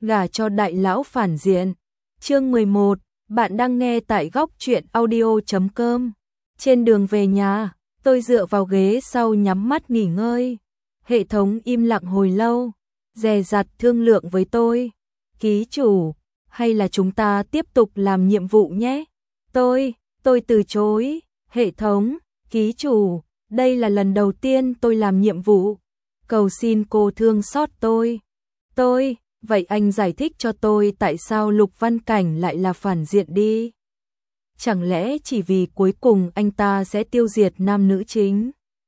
gả cho đại lão phản diện. Chương 11, bạn đang nghe tại góc truyện audio.com. Trên đường về nhà, tôi dựa vào ghế sau nhắm mắt nghỉ ngơi. Hệ thống im lặng hồi lâu, dè dặt thương lượng với tôi. Ký chủ, hay là chúng ta tiếp tục làm nhiệm vụ nhé? Tôi từ chối. Hệ thống, ký chủ, đây là lần đầu tiên tôi làm nhiệm vụ. Cầu xin cô thương xót tôi. Vậy anh giải thích cho tôi tại sao Lục Văn Cảnh lại là phản diện đi. Chẳng lẽ chỉ vì cuối cùng anh ta sẽ tiêu diệt nam nữ chính?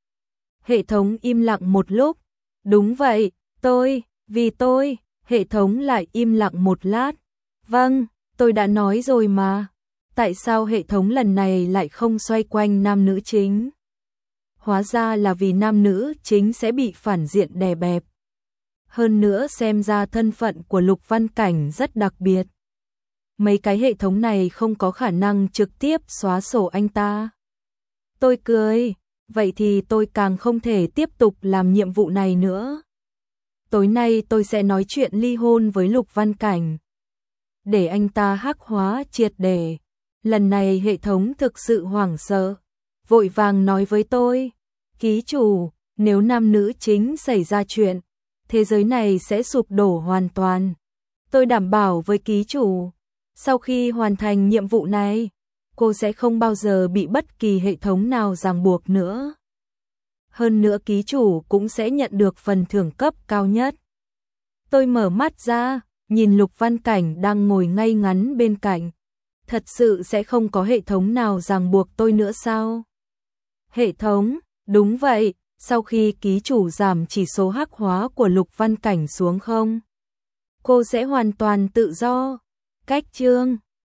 Hệ thống im lặng một lúc. Đúng vậy, vì tôi, hệ thống lại im lặng một lát. Vâng, tôi đã nói rồi mà. Tại sao hệ thống lần này lại không xoay quanh nam nữ chính? Hóa ra là vì nam nữ chính sẽ bị phản diện đè bẹp. Hơn nữa xem ra thân phận của Lục Văn Cảnh rất đặc biệt. Mấy cái hệ thống này không có khả năng trực tiếp xóa sổ anh ta. Tôi cười, vậy thì tôi càng không thể tiếp tục làm nhiệm vụ này nữa. Tối nay tôi sẽ nói chuyện ly hôn với Lục Văn Cảnh, để anh ta hắc hóa triệt để. Lần này hệ thống thực sự hoảng sợ, vội vàng nói với tôi, ký chủ, nếu nam nữ chính xảy ra chuyện, thế giới này sẽ sụp đổ hoàn toàn. Tôi đảm bảo với ký chủ, sau khi hoàn thành nhiệm vụ này, cô sẽ không bao giờ bị bất kỳ hệ thống nào ràng buộc nữa. Hơn nữa ký chủ cũng sẽ nhận được phần thưởng cấp cao nhất. Tôi mở mắt ra, nhìn Lục Văn Cảnh đang ngồi ngay ngắn bên cạnh. Thật sự sẽ không có hệ thống nào ràng buộc tôi nữa sao? Hệ thống, đúng vậy, sau khi ký chủ giảm chỉ số hắc hóa của Lục Văn Cảnh xuống không, cô sẽ hoàn toàn tự do. Cách chương